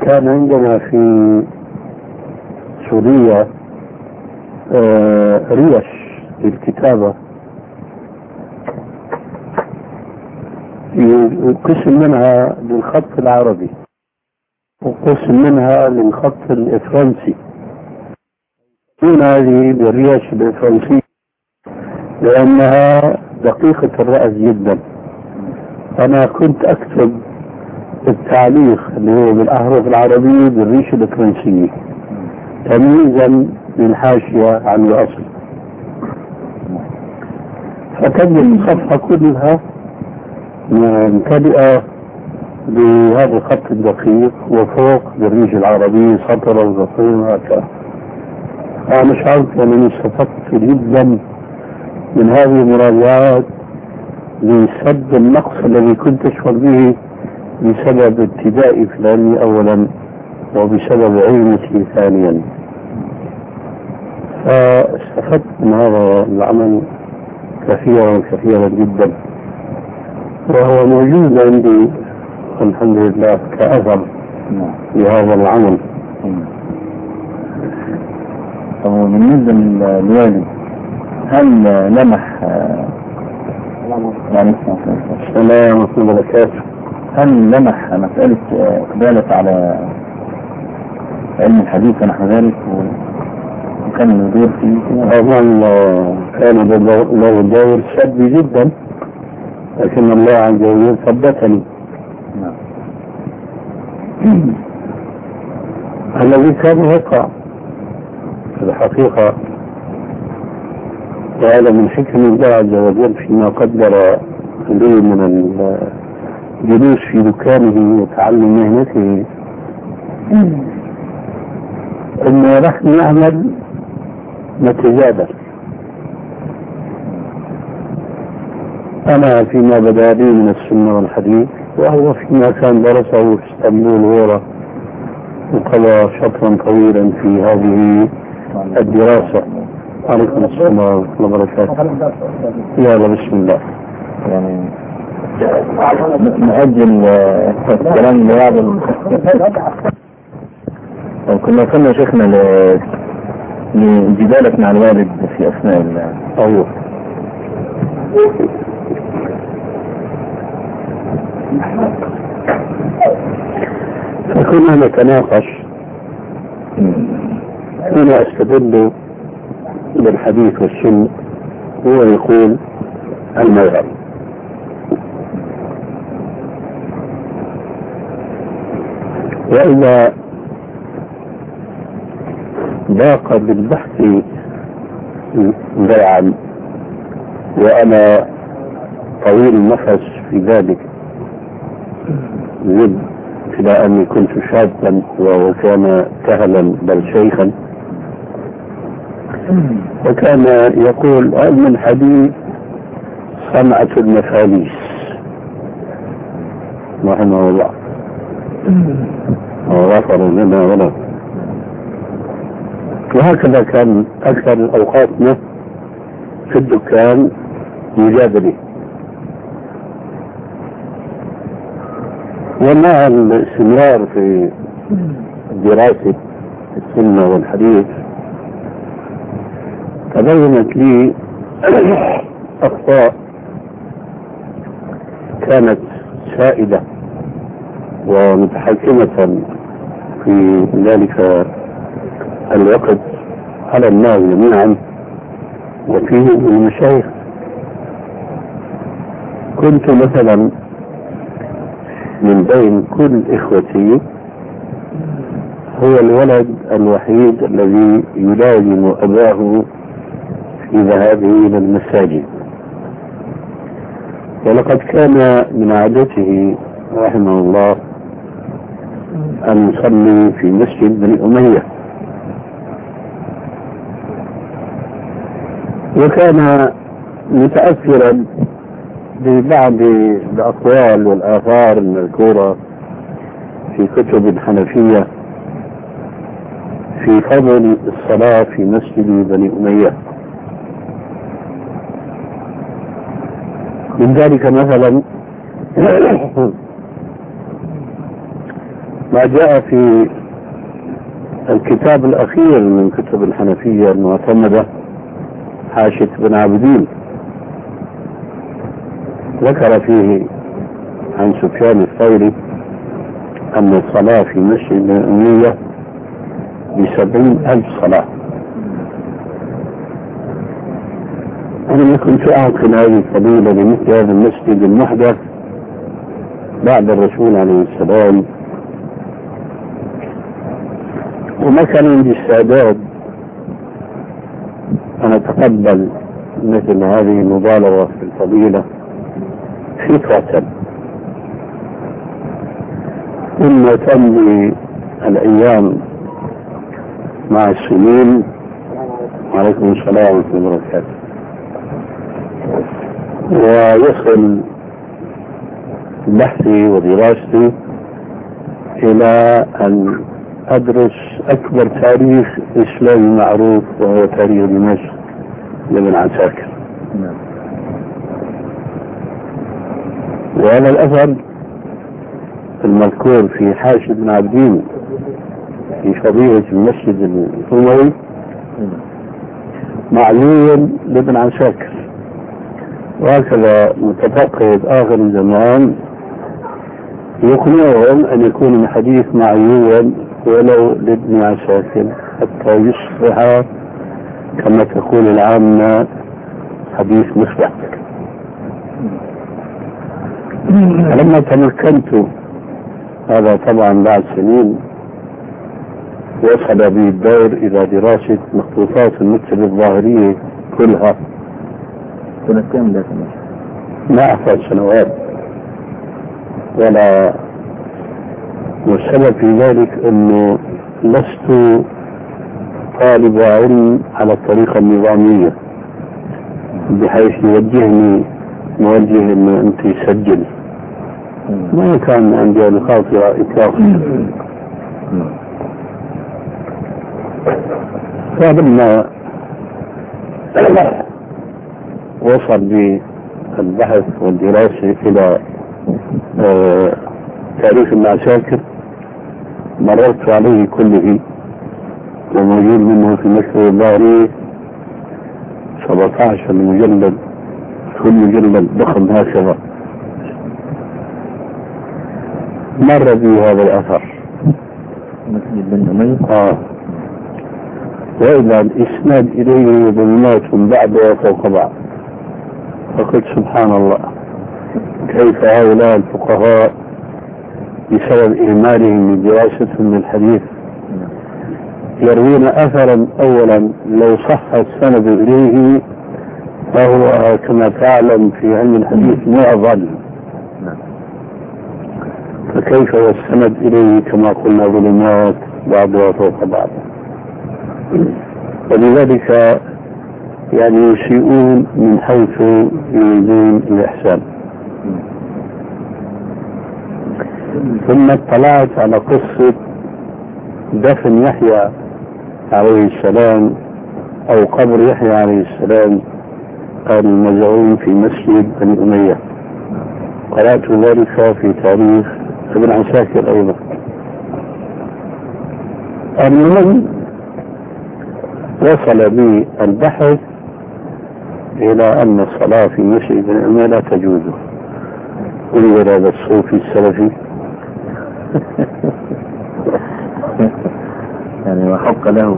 كان عندنا في سوريا ريش للكتابة، قسم منها للخط العربي وقسم منها للخط الفرنسي. من هذه الريش الفرنسية لأنها دقيقة الرأس جدا. أنا كنت أكتب التعليق اللي هو بالأحرف العربية بالريش الفرنسية تمييزا للحاشية عن الأصل، فتجد الصفحة كلها ممتلئة بهذا الخط الدقيق، وفوق بالريش العربي سطر وسطرين هكذا. أنا شعرت أنني استفدت جدا من هذه المراجعات لسد النقص الذي كنت أشعر به بسبب ابتدائي في العلم أولا وبسبب علمتي ثانيا. فاستفدت من هذا العمل كثيرا جدا، وهو موجود عندي الحمد لله كأثر لهذا العمل. بالنسبة للوالد، هل لمح السلام ورحمة الله وبركاته، هل لمح مسألة إقبالة على علم الحديث ونحو ذلك وكان يدور فيه؟ أظن كان له دور سلبي جدا، لكن الله عز وجل ثبتني. الذي كان يقع في الحقيقة، وهذا من حكم الله عز وجل فيما قدر لي من الجلوس في دكانه وتعلم مهنته، أنه نحن نعمل نتجادل. أنا فيما بدا لي من السنة والحديث، وهو فيما كان درسه في اسطنبول غورة وقضى شطرا طويلا في هذه الدراسة. عليكم السلام ورحمة الله وبركاته. يلا بسم الله. يعني نأجل الكلام لهذا. كنا وصلنا شيخنا لجدالك مع الوالد في أثناء أيوه. فكنا نتناقش، هنا استدل بالحديث والسنة، هو يقول المذهب، وإذا ضاق بالبحث ذرعا وأنا طويل النفس في ذلك زد إلى أني كنت شابا وكان كهلا بل شيخا، وكان يقول علم الحديث صنعة المفاليس رحمه الله وغفر لنا وله. وهكذا كان أكثر أوقاتنا في الدكان يجادله. ومع الاستمرار في دراسة السنة والحديث تبينت لي أخطاء كانت سائدة ومتحكمة في ذلك الوقت على الناس جميعا وفيهم المشايخ. كنت مثلا من بين كل إخوتي هو الولد الوحيد الذي يلازم أباه في ذهابه إلى المساجد، ولقد كان من عادته رحمه الله أن يصلي في مسجد بني أمية، وكان متأثرا ببعض الأقوال والآثار المذكورة في كتب الحنفية في فضل الصلاة في مسجد بني أمية. من ذلك مثلا ما جاء في الكتاب الأخير من كتب الحنفية المعتمدة حاشية ابن عابدين، ذكر فيه عن سفيان الثوري أن الصلاة في مسجد الأمية ب70,000 صلاة. أنا ما كنت أعقل هذه الفضيلة لمثل هذا المسجد المحدث بعد الرسول عليه السلام، وما كان عندي استعداد أن أتقبل مثل هذه المبالغة في الفضيلة فكرة. ثم تمضي الأيام مع السنين. وعليكم السلام ورحمة الله وبركاته. ويصل بحثي ودراستي إلى أن أدرس أكبر تاريخ إسلامي معروف، وهو تاريخ دمشق لابن عساكر. وهذا الأثر المذكور في حاشية ابن عابدين في فضيلة المسجد الأموي معلوم لابن عساكر، وهكذا متفقد آخر الزمان يقنعهم أن يكون الحديث معيوبا ولو لابن عساكر حتى يصبح كما تقول العامة حديث مثبت. لما تمكنت، هذا طبعا بعد سنين، وصل بي الدور إلى دراسة مخطوطات المكتبة الظاهرية كلها. سنة كم ذاك؟ ما أحفظ سنوات ولا. والسبب في ذلك أنه لست طالب علم على الطريقة النظامية بحيث يوجهني موجه أنه أنت سجل. ما كان عندي الخاطرة إطلاقا. فلما وصل بي البحث والدراسة إلى تاريخ ابن عساكر مررت عليه كله، وموجود منه في المكتبة الظاهرية 17 مجلد، كل مجلد ضخم هكذا. مر بي هذا الأثر مسجد بن أمية. وإذا الإسناد إليه ظلمات بعد وفوق بعض. فقلت سبحان الله، كيف هؤلاء الفقهاء بسبب إهمالهم من دراستهم للحديث يروون أثرا أولا لو صح السند إليه فهو كما تعلم في علم الحديث معضل، فكيف والسند إليه كما قلنا ظلمات بعضها فوق بعض. ولذلك يعني يسيئون من حيث يريدون الإحسان. ثم اطلعت على قصة دفن يحيى عليه السلام أو قبر يحيى عليه السلام المزعوم في مسجد بني أمية. قرأت ذلك في تاريخ ابن عساكر أيضا. المهم وصل بي البحث إلى أن الصلاة في مسجد بني أمية لا تجوز. انظر هذا الصوفي السلفي يعني وحق له.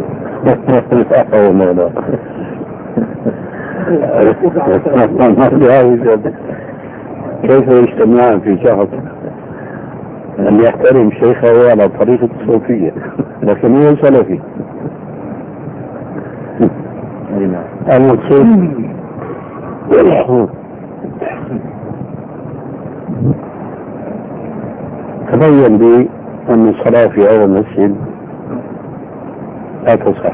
كيف يجتمعان في شخص أن يحترم شيخه على طريقة الصوفية لكن هو سلفي. المقصود تبين لي أن الصلاة في هذا المسجد لا تصح،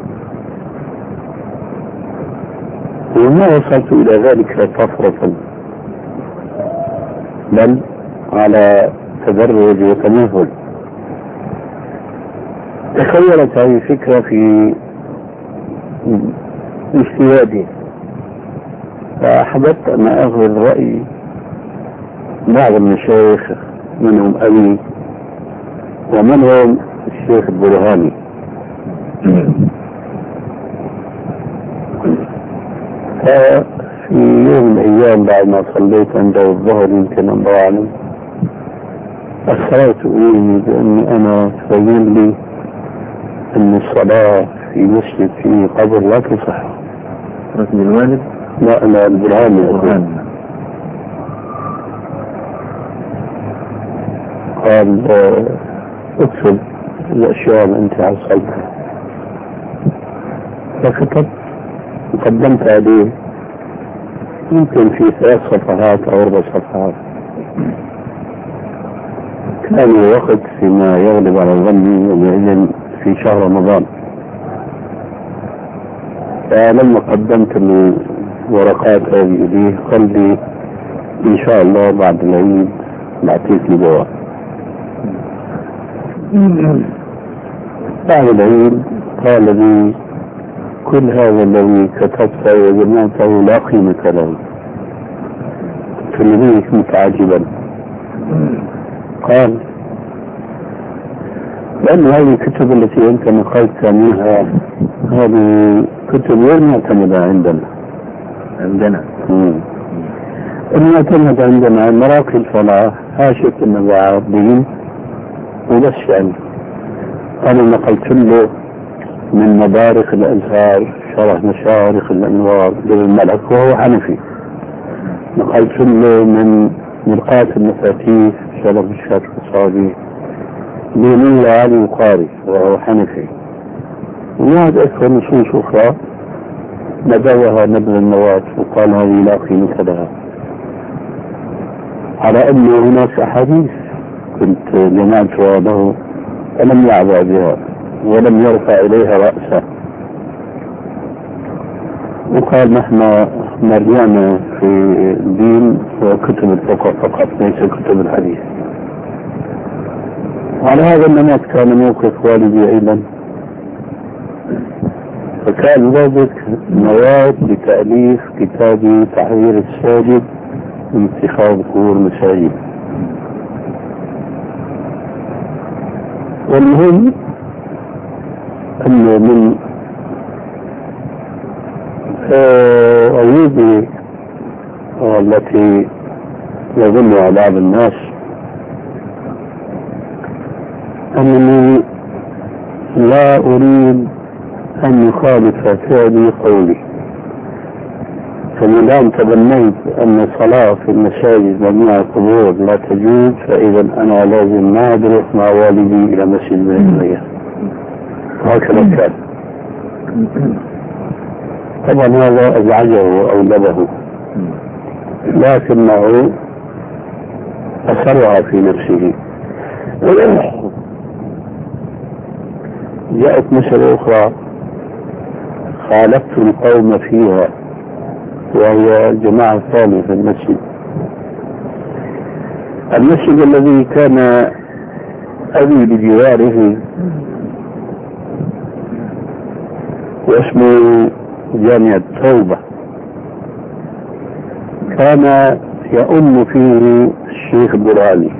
وما وصلت إلى ذلك طفرة بل على تدرج وتمهل. تخيلت هذه الفكرة في اجتهادي، فأحببت أن أخذ رأي بعض المشايخ منهم أبي ومنهم الشيخ البرهاني. ففي يوم من الأيام بعد ما صليت عنده الظهر يمكن الله أعلم أخرت إلي بأني أنا تبين لي أن الصلاة في مسجد في قبر لا تصح. رسم الوالد؟ لا البرهاني. قال اكتب الأشياء اللي أنت حصلتها. فكتبت وقدمت عليه يمكن في 3 صفحات أو 4 صفحات. كان الوقت فيما يغلب على ظني وبإذن في شهر رمضان. فلما قدمت الورقات هذه إليه قال لي إن شاء الله بعد العيد بعطيك لي جواب. بعد العيد قال لي كل هذا الذي كتبته وجمعته لا قيمة له. قلت له متعجبا. قال لأن هذه الكتب التي أنت نقلت منها هذه كتب غير معتمدة عندنا. المعتمد عندنا مراقي الفلاح هاشة النبي عربيين وبس يعني. أنا نقلت له من مبارك الأزهار شرح مشارق الأنوار للملك وهو حنفي. نقلت له من مرقاة المفاتيح شرح الشرق الصادي لمن علي القاري وهو حنفي. وهناك أكثر نصوص أخرى نبوها نبذ النواة وقال هذه لا قيمة لها، على أن هناك أحاديث كنت جمعت له فلم يعبأ بها ولم يرفع إليها رأسه. وقال نحن مرجعنا في الدين وكتب الفقه فقط ليس كتب الحديث. وعلى هذا النمط كان موقف والدي أيضا. فكان ذلك نواة لتأليف كتاب تحرير الساجد من اتخاذ قبور مساجد. والمهم أنه من عيوبي التي يظنها بعض الناس أنني لا أريد أن يخالف فعلي قولي. فما دام تبنيت أن الصلاة في المساجد ومع القبور لا تجوز فإذا أنا لازم ما أروح مع والدي إلى مسجد النبوية. هكذا كان. طبعا هذا أزعجه وأولبه لكنه أثرها في نفسه. جاءت مسألة أخرى خالفت القوم فيها وهي الجماعة الثانية في المسجد الذي كان أبي بجواره واسمه جامع التوبة، كان يؤم فيه الشيخ البرهاني.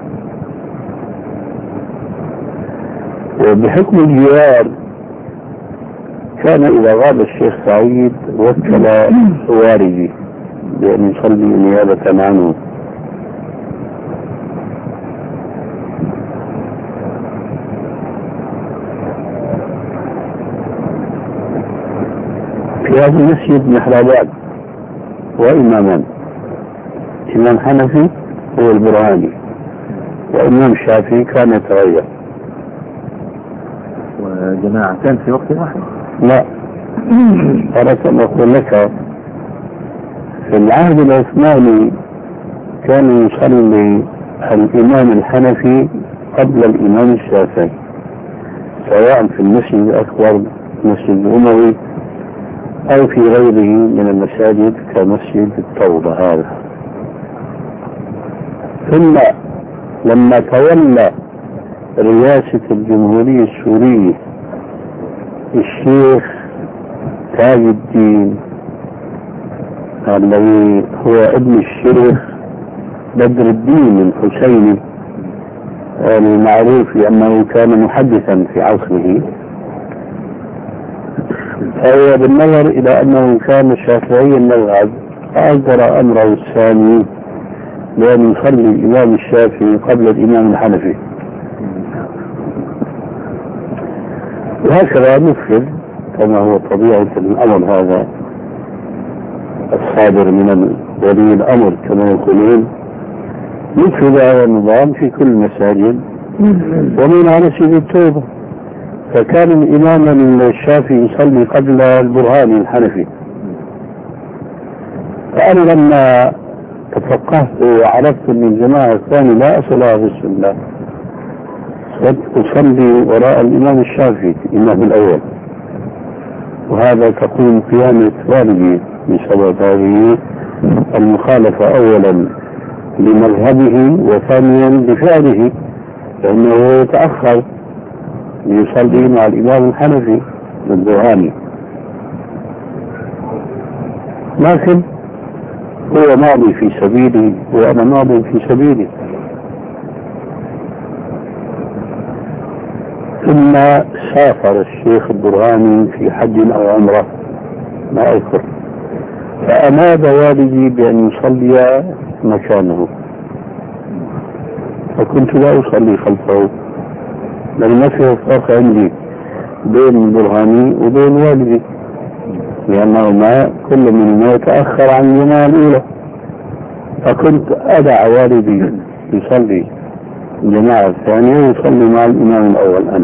وبحكم الجوار كان إذا غاب الشيخ سعيد وكل والدي بأن يصلي نيابة عنه. في هذا المسجد محرابات وإمامان، إمام حنفي هو البرهاني وإمام شافعي كان يتغير. وجماعتان في وقت واحد؟ لا، أردت أن أقول لك في العهد العثماني كان يصلي الإمام الحنفي قبل الإمام الشافعي سواء في المسجد الأكبر المسجد الأموي أو في غيره من المساجد كمسجد التوبة هذا. ثم لما تولى رئاسة الجمهورية السورية الشيخ تاج الدين الذي هو ابن الشيخ بدر الدين الحسيني المعروف أنه كان محدثا في عصره، فهو بالنظر إلى أنه كان شافعي المذهب فأصدر أمره الثاني بأن يصلي الإمام الشافعي قبل الإمام الحنفي، وهكذا نفذ كما هو طبيعة الأمر هذا الصادر من ولي الأمر كما يقولون. نفذ هذا النظام في كل المساجد ومن على سبيل التوبة. فكان الإمام الشافعي يصلي قبل البرهاني الحنفي، فأنا لما تفقهت وعرفت أن الجماعة الثانية لا أصل لها في السنة أصلي وراء الإمام الشافعي الإمام الأول، وهذا تقوم قيامة والدي بسبب هذه المخالفة أولا لمذهبه وثانيا لفعله، لأنه يتأخر ليصلي مع الإمام الحنفي البرهاني، لكن هو ماضي في سبيلي وأنا ماضي في سبيلي. ثم سافر الشيخ البرهاني في حج أو عمرة ما أذكر، فأماد والدي بأن يصلي مكانه، فكنت لا أصلي خلفه لأن ما فيه فرق عندي بين البرهاني وبين والدي، لأنهما كل منهما يتأخر عن الجماعة الأولى، فكنت أدع والدي يصلي الجماعة الثانية ويصلي مع الإمام الأول أنا.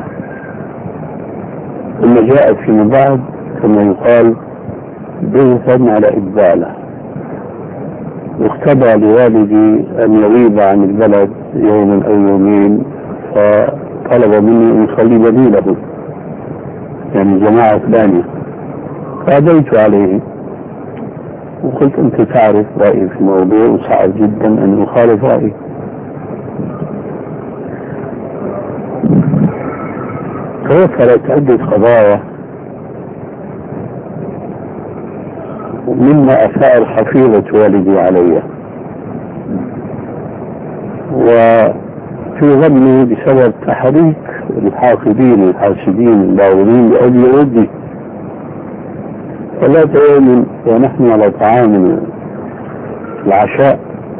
ثم جاءت فيما بعد كما يقال بغثا على إبداله، واقتضى لوالدي أن يغيب عن البلد يوما أو يومين، فطلب مني أن يصلي بديله يعني جماعة ثانية، فأبيت عليه وقلت أنت تعرف رأيي في الموضوع وصعب جدا أن أخالف رأيي. توفرت عدة قضايا مما أثار حفيظة والدي علي، وفي ظني بسبب تحريك الحاقدين الحاسدين الباغضين لأبي ودي. فذات يوم ونحن على طعام العشاء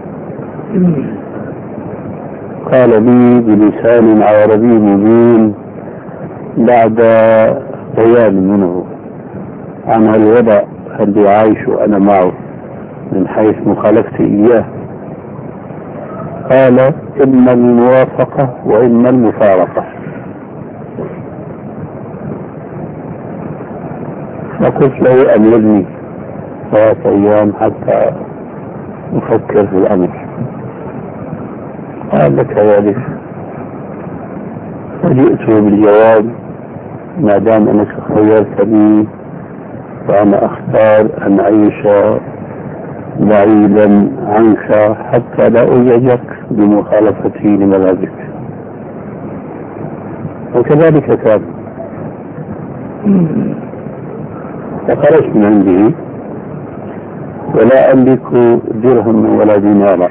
قال لي بلسان عربي مبين بعد بيان منه عن الوضع الذي عايش أنا معه من حيث مخالفتي إياه، قال إما الموافقة وإما المفارقة. فقلت له أملني 3 أيام حتى أفكر في الأمر. قال لك ذلك، فجئت بالجواب ما دام أنك خيرتني فأنا أختار أن أعيش بعيدا عنك حتى لا أزعجك بمخالفتي لمذهبك. وكذلك كان، فخرجت من عنده ولا أملك درهم ولا دينارا.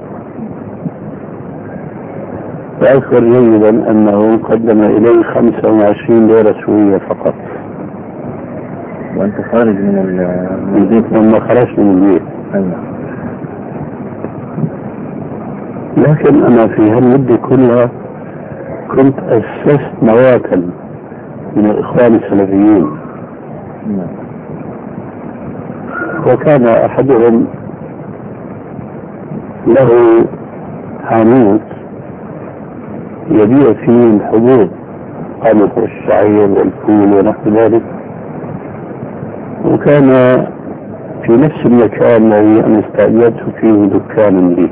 وأذكر جيدا أنه قدم إلي 25 ليرة سورية فقط. وأنت خارج من البيت لما خرجت من البيت. لكن أنا في هالمدة كلها كنت أسست نواة من الإخوان السلفيين، وكان أحدهم له حانوت يبيع فيه الحبوب قمح والشعير والفول ونحو ذلك، وكان في نفس المكان الذي أنا استأجرت فيه دكانا لي،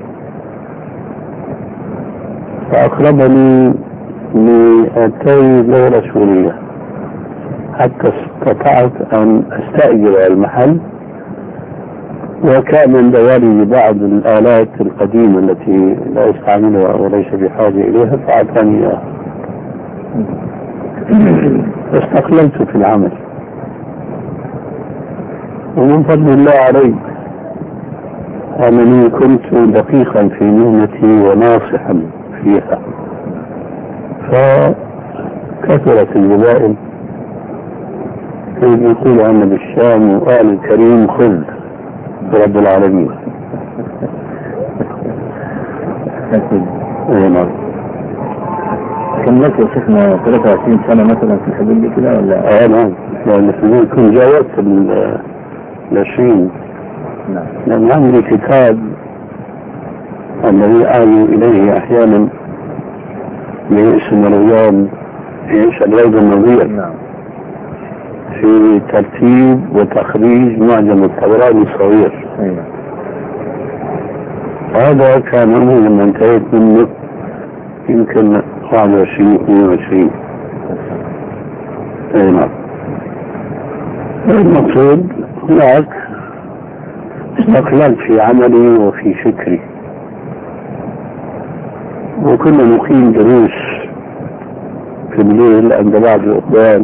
فأقربني 200 ليرة سورية حتى استطعت أن أستأجر المحل. وكان عند والدي بعض الآلات القديمة التي لا يستعملها وليس بحاجة إليها فأعطاني إياها، فاستقللت في العمل، ومن فضل الله علي أنني كنت دقيقا في مهنتي وناصحا فيها، فكثرت الجبائل يقول أن بالشام وقال الكريم خذ رب العالمين. نعم. كم لك يا شيخنا 23 سنة مثلا في الحدود دي كده ولا؟ نعم، لأن يكون جاوزت 20. نعم. لأن عندي كتاب الذي آوي إليه أحيانا باسم الرياض الروض النظير. نعم. في ترتيب وتخريج معجم الطبراني الصغير. أيوة. هذا كان أمر لما انتهيت منه يمكن 21-22. نعم. المقصود هناك استقلال في عملي وفي فكري، وكنا نقيم دروس في الليل عند بعض الأخوان.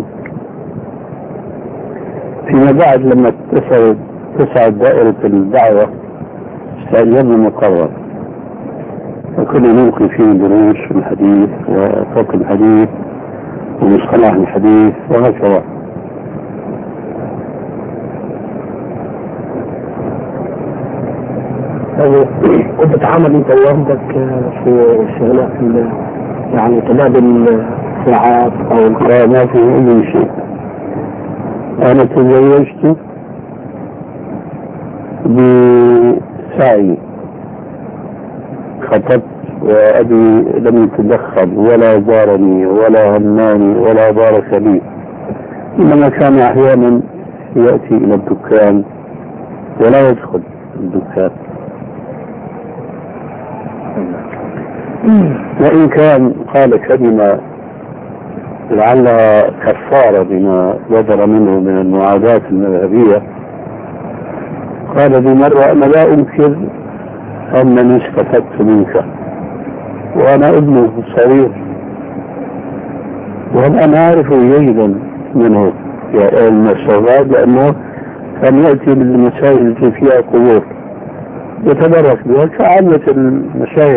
فيما بعد لما تصعد دائرة الدعوة استأجرنا مقرر، وكنا نلقي فيه دروس في الحديث وفقه الحديث ومصطلح الحديث وهكذا. وبتعامل انت ووالدك في الشغلات يعني تبادل ساعات او ما في اي شيء. انا تزوجت بسعي، خطبت وابي لم يتدخل ولا زارني ولا هماني ولا بارك لي، انما كان احيانا ياتي الى الدكان ولا يدخل الدكان، وإن كان قال كلمة لعلها كفارة بما بدر منه من المعاداة المذهبية. قال بمرة أنا لا أنكر أنني استفدت منك وأنا ابنه صغير، وأنا أعرف جيدا منه يا المستوى، لأنه كان يأتي بالمسائل التي فيها قبور يتبرك بها كعامة المشايخ.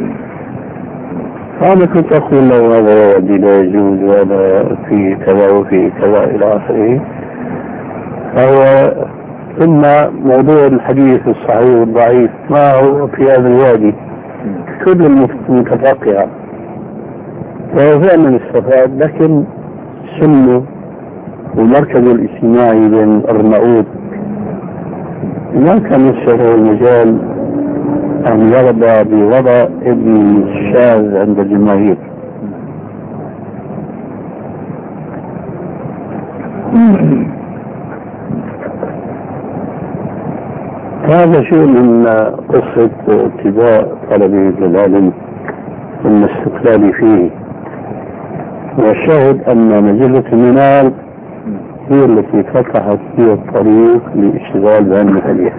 فأنا كنت أقول له هذا ودي لا يجوز وأنا في كذا وفي كذا إلى آخره. فهو ثم موضوع الحديث الصحيح والضعيف ما هو في هذا الوادي كل المتفقهة، فهو فعلا استفاد، لكن سنه والمركز الاجتماعي بين أرناؤوط ما كان يسره المجال أن يرضى بوضع ابن الشاذ عند الجماهير. هذا شيء من قصة ابتداء طلبي للعلم ثم استقلالي فيه. والشاهد أن مجلة المنال هي التي فتحت فيها الطريق للاشتغال بعلم الحديث.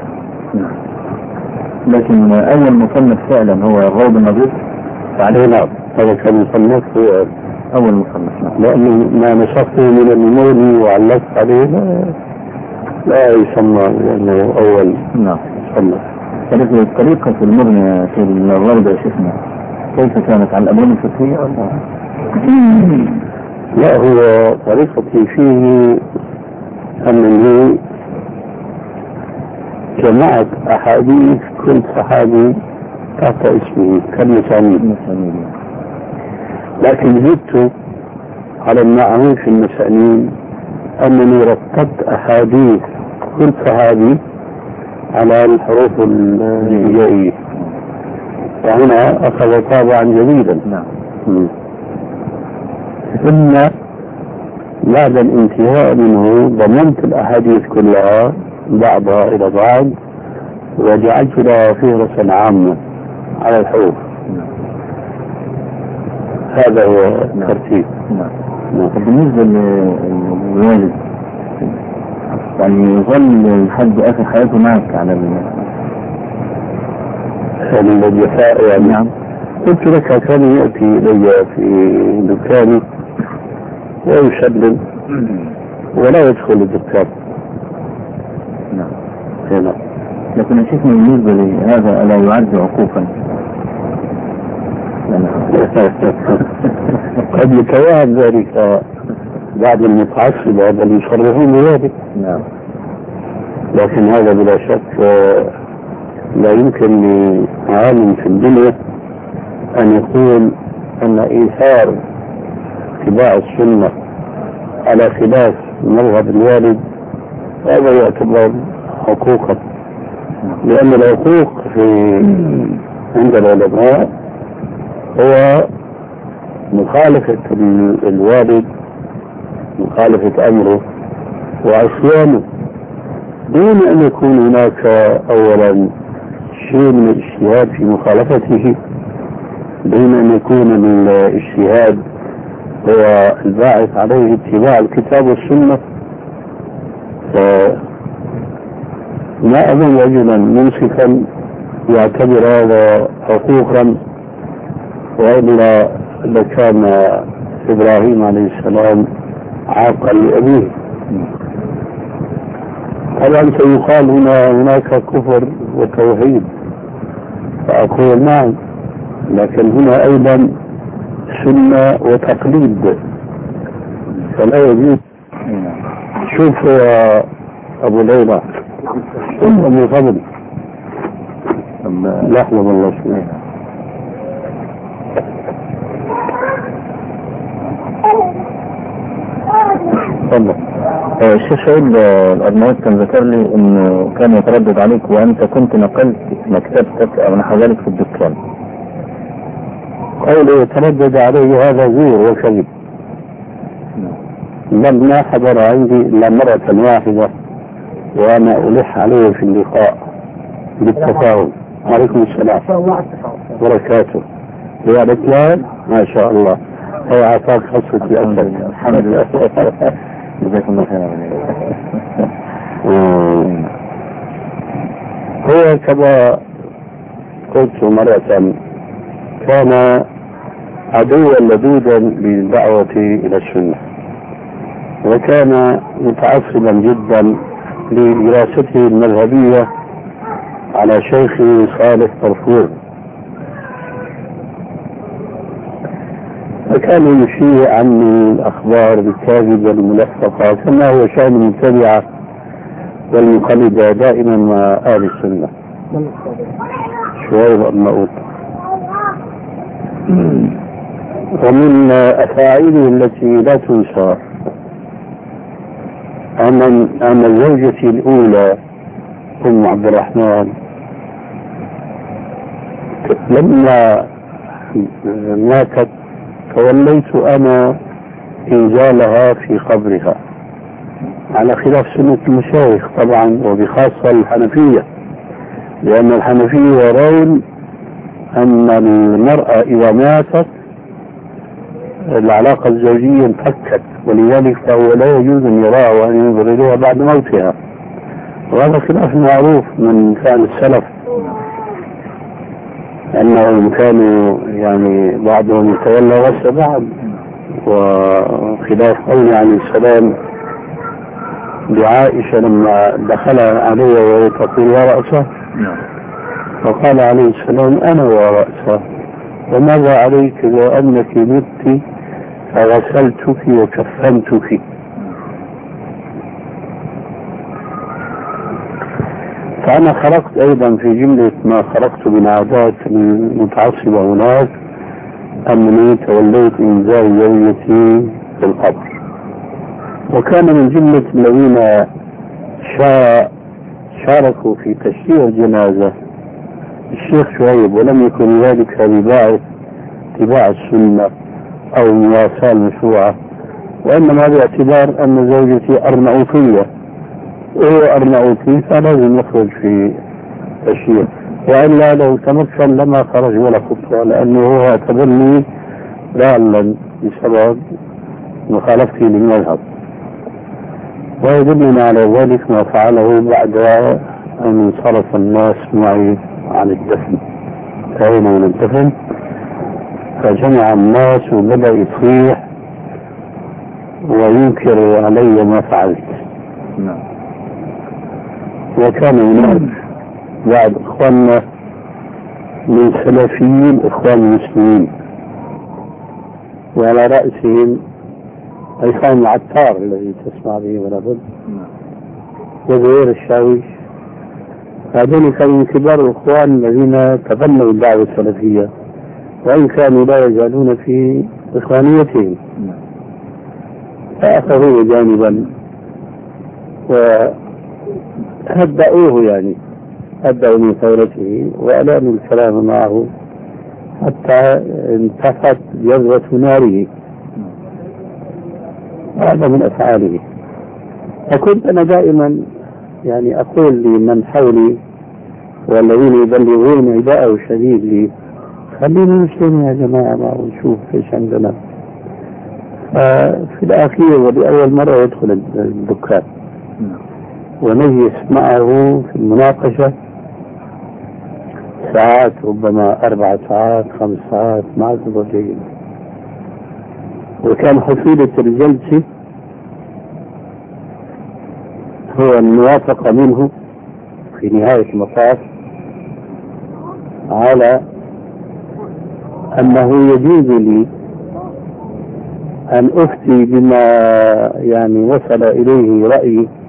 لكن أول مصنف فعلا هو الروض النظير. نعم، هذا كان مصنف هو أول مصنف. لأنه ما نسخته من المنوني وعلقت عليه لا يسمى لأنه أول مصنف. كانت الطريقة في المرنة في الروض يا شيخنا كيف كانت على الأبواب الفقهية ولا؟ لا، هو طريقتي فيه أنني جمعت أحاديث كل صحابي تحت اسمه كالمسانيد، لكن زدت على المعروف في المسانيد أنني رتبت أحاديث كل صحابي على الحروف الهجائية، وهنا أخذ طابعا جديدا. ثم بعد الانتهاء منه ضمنت الأحاديث كلها بعضها إلى بعض وجعلت لها فهرسا عامة على الحروف. هذا هو الترتيب. بالنسبة للوالد يعني يظل لحد آخر حياته معك على الجفاء يعني. نعم. قلت لك كان يأتي إلي في دكاني ويسلم ولا يدخل الدكان. نعم. لكن الشيخ بالنسبة لهذا ألا يعد عقوقا؟ قد يتوهم ذلك بعض المتعصب بل يصرحون بذلك. نعم. لكن هذا بلا شك لا يمكن لعالم في الدنيا أن يقول أن إيثار اتباع السنة على خلاف مذهب الوالد هذا يعتبر حقوقا، لأن الحقوق عند العلماء هو مخالفة الوالد، مخالفة أمره وعصيانه، دون أن يكون هناك أولا شيء من الاجتهاد في مخالفته، دون أن يكون الاجتهاد هو الباعث عليه اتباع الكتاب والسنة. ما أظن رجلا منصفا يعتبر هذا حقوقا، وإلا لكان إبراهيم عليه السلام عاقا لأبيه. طبعا سيقال هناك كفر وتوحيد، فأقول نعم، لكن هنا أيضا سنة وتقليد، فلا يجوز. شوف يا أبو ليلى من فضل لحظة والله شوية. تفضل. الشيخ سعيد الأرناؤوط كان ذكر لي انه كان يتردد عليك وانت كنت نقلت مكتبتك او نحو ذلك في الدكان. قوله يتردد عليه هذا زور وكذب. بل ما حضر عندي الا مرة واحدة وانا الح عليه في اللقاء بالتفاهم. عليكم السلام وبركاته. يا رجال ما شاء الله، هو عطاك حصة الأسد. الحمد لله. جزاكم الله خيرا. هو كما قلت مرة كان عدوا لدودا بالدعوة إلى السنة، وكان متعصبا جدا لدراسته المذهبية على شيخه صالح طرفور، فكان يشيع عني الأخبار بالكاذبة الملفقة كما هو شأن المتبعة والمقلدة دائما مع أهل السنة. شوية الأرناؤوط. ومن أفاعيله التي لا تنسى أن زوجتي الأولى أم عبد الرحمن لما ماتت توليت أنا إنزالها في قبرها، على خلاف سنة المشايخ طبعا، وبخاصة الحنفية، لأن الحنفية يرون أن المرأة إذا ماتت العلاقة الزوجية انفكت، ولذلك فهو لا يجوز أن يراها وأن ينظر إليها بعد موتها، وهذا خلاف معروف من فعل السلف، أنهم كانوا يعني بعضهم يتولى غسل بعض، وخلاف قول عليه السلام بعائشة لما دخل عليه وهي تقول يا رأسه، فقال عليه السلام أنا ورأسه، وماذا عليك إذا أنك مت فغسلتك وكفنتك. فأنا خرقت أيضا في جملة ما خرقت من عادات المتعصبة هناك أنني توليت إنزال زوجتي في القبر، وكان من جملة الذين شاركوا في تشييع الجنازة الشيخ شعيب، ولم يكن ذلك بباعث اتباع السنة أو مواساة المشروعة، وإنما باعتبار أن زوجتي أرناؤوطية وهو أرناؤوطي فلازم يخرج في تشييع، وإلا لو تمكن لما خرج ولا خطوة، لأنه هو اعتبرني ضالا بسبب مخالفتي للمذهب. ويدلنا على ذلك ما فعله بعد أن انصرف الناس معي عن الدفن، انتهينا من الدفن فجمع الناس وبدأ يصيح وينكر علي ما فعلت. وكان هناك بعض إخواننا من سلفيين إخوان المسلمين وعلى رأسهم عصام العطار الذي تسمع به ولا بد، وزهير الشاويش. هذول كانوا من كبار الإخوان الذين تبنوا الدعوة السلفية، وإن كانوا لا يزالون في إخوانيتهم، فأخذوه جانبا وهدأوه، يعني هدأوا من ثورته وألانوا الكلام معه حتى انتفت جذوة ناره. هذا من أفعاله. فكنت أنا دائما يعني أقول لمن حولي والذين يبلغون نداءه الشديد لي: خلينا نسلم يا جماعة ونشوف ايش عندنا. في الأخير ولأول مرة يدخل الدكان ونجلس معه في المناقشة ساعات، ربما 4 ساعات 5 ساعات مع الزوجين. وكان حصيلة الجلسة هو الموافقة منه في نهاية المطاف على أنه يجوز لي أن أفتي بما يعني وصل إليه رأيي